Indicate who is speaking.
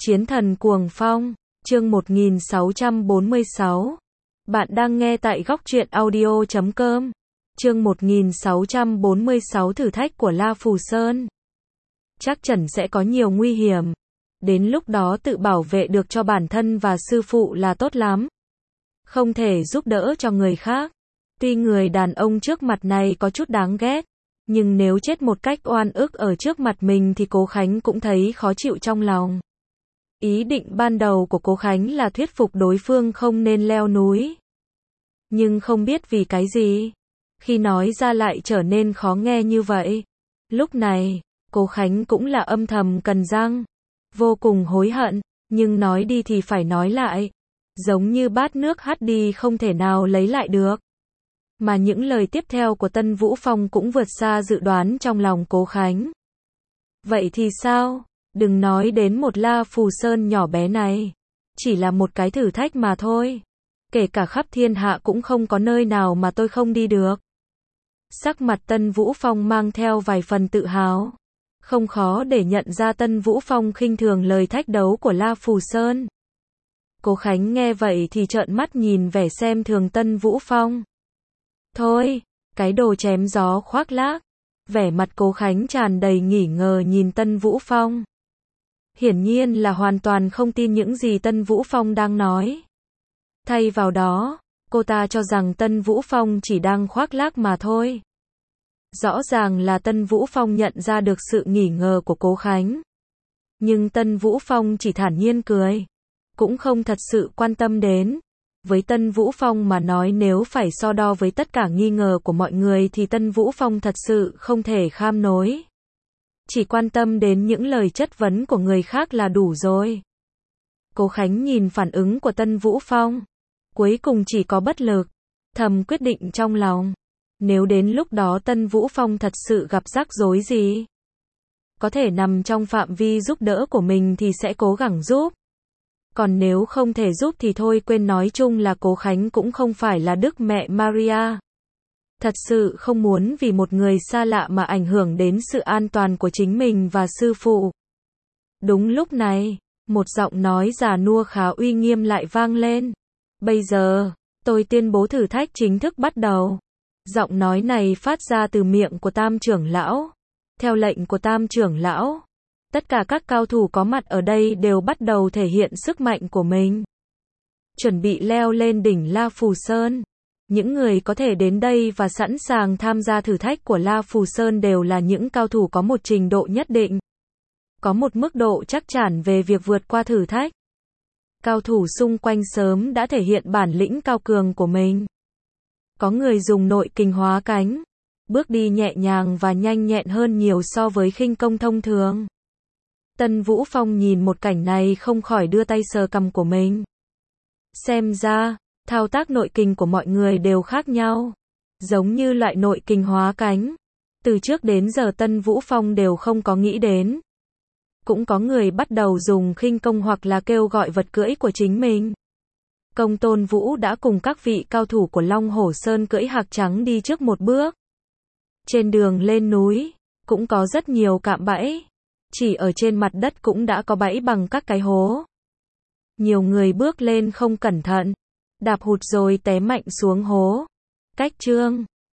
Speaker 1: Chiến thần cuồng phong, chương 1646. Bạn đang nghe tại góc truyện audio.com. Chương 1646 thử thách của La Phù Sơn. Chắc chắn sẽ có nhiều nguy hiểm. Đến lúc đó tự bảo vệ được cho bản thân và sư phụ là tốt lắm. Không thể giúp đỡ cho người khác. Tuy người đàn ông trước mặt này có chút đáng ghét, nhưng nếu chết một cách oan ức ở trước mặt mình thì Cố Khánh cũng thấy khó chịu trong lòng. Ý định ban đầu của Cố Khánh là thuyết phục đối phương không nên leo núi. Nhưng không biết vì cái gì, khi nói ra lại trở nên khó nghe như vậy. Lúc này, Cố Khánh cũng là âm thầm cắn răng, vô cùng hối hận, nhưng nói đi thì phải nói lại. Giống như bát nước hắt đi không thể nào lấy lại được. Mà những lời tiếp theo của Tân Vũ Phong cũng vượt xa dự đoán trong lòng Cố Khánh. Vậy thì sao? Đừng nói đến một La Phù Sơn nhỏ bé này. Chỉ là một cái thử thách mà thôi. Kể cả khắp thiên hạ cũng không có nơi nào mà tôi không đi được. Sắc mặt Tân Vũ Phong mang theo vài phần tự hào. Không khó để nhận ra Tân Vũ Phong khinh thường lời thách đấu của La Phù Sơn. Cố Khánh nghe vậy thì trợn mắt nhìn vẻ xem thường Tân Vũ Phong. Thôi, cái đồ chém gió khoác lác. Vẻ mặt Cố Khánh tràn đầy nghi ngờ nhìn Tân Vũ Phong. Hiển nhiên là hoàn toàn không tin những gì Tân Vũ Phong đang nói. Thay vào đó, cô ta cho rằng Tân Vũ Phong chỉ đang khoác lác mà thôi. Rõ ràng là Tân Vũ Phong nhận ra được sự nghi ngờ của Cố Khánh. Nhưng Tân Vũ Phong chỉ thản nhiên cười. Cũng không thật sự quan tâm đến. Với Tân Vũ Phong mà nói, nếu phải so đo với tất cả nghi ngờ của mọi người thì Tân Vũ Phong thật sự không thể kham nổi. Chỉ quan tâm đến những lời chất vấn của người khác là đủ rồi. Cố Khánh nhìn phản ứng của Tân Vũ Phong, cuối cùng chỉ có bất lực, thầm quyết định trong lòng. Nếu đến lúc đó Tân Vũ Phong thật sự gặp rắc rối gì, có thể nằm trong phạm vi giúp đỡ của mình thì sẽ cố gắng giúp. Còn nếu không thể giúp thì thôi, quên. Nói chung là Cố Khánh cũng không phải là Đức Mẹ Maria. Thật sự không muốn vì một người xa lạ mà ảnh hưởng đến sự an toàn của chính mình và sư phụ. Đúng lúc này, một giọng nói già nua khá uy nghiêm lại vang lên. Bây giờ, tôi tuyên bố thử thách chính thức bắt đầu. Giọng nói này phát ra từ miệng của Tam trưởng lão. Theo lệnh của Tam trưởng lão, tất cả các cao thủ có mặt ở đây đều bắt đầu thể hiện sức mạnh của mình. Chuẩn bị leo lên đỉnh La Phù Sơn. Những người có thể đến đây và sẵn sàng tham gia thử thách của La Phù Sơn đều là những cao thủ có một trình độ nhất định. Có một mức độ chắc chắn về việc vượt qua thử thách. Cao thủ xung quanh sớm đã thể hiện bản lĩnh cao cường của mình. Có người dùng nội kình hóa cánh, bước đi nhẹ nhàng và nhanh nhẹn hơn nhiều so với khinh công thông thường. Tân Vũ Phong nhìn một cảnh này không khỏi đưa tay sờ cằm của mình. Xem ra, thao tác nội kình của mọi người đều khác nhau. Giống như loại nội kình hóa cánh, từ trước đến giờ Tân Vũ Phong đều không có nghĩ đến. Cũng có người bắt đầu dùng khinh công hoặc là kêu gọi vật cưỡi của chính mình. Công Tôn Vũ đã cùng các vị cao thủ của Long Hổ Sơn cưỡi hạc trắng đi trước một bước. Trên đường lên núi, cũng có rất nhiều cạm bẫy. Chỉ ở trên mặt đất cũng đã có bẫy bằng các cái hố. Nhiều người bước lên không cẩn thận, đạp hụt rồi té mạnh xuống hố. Cách chương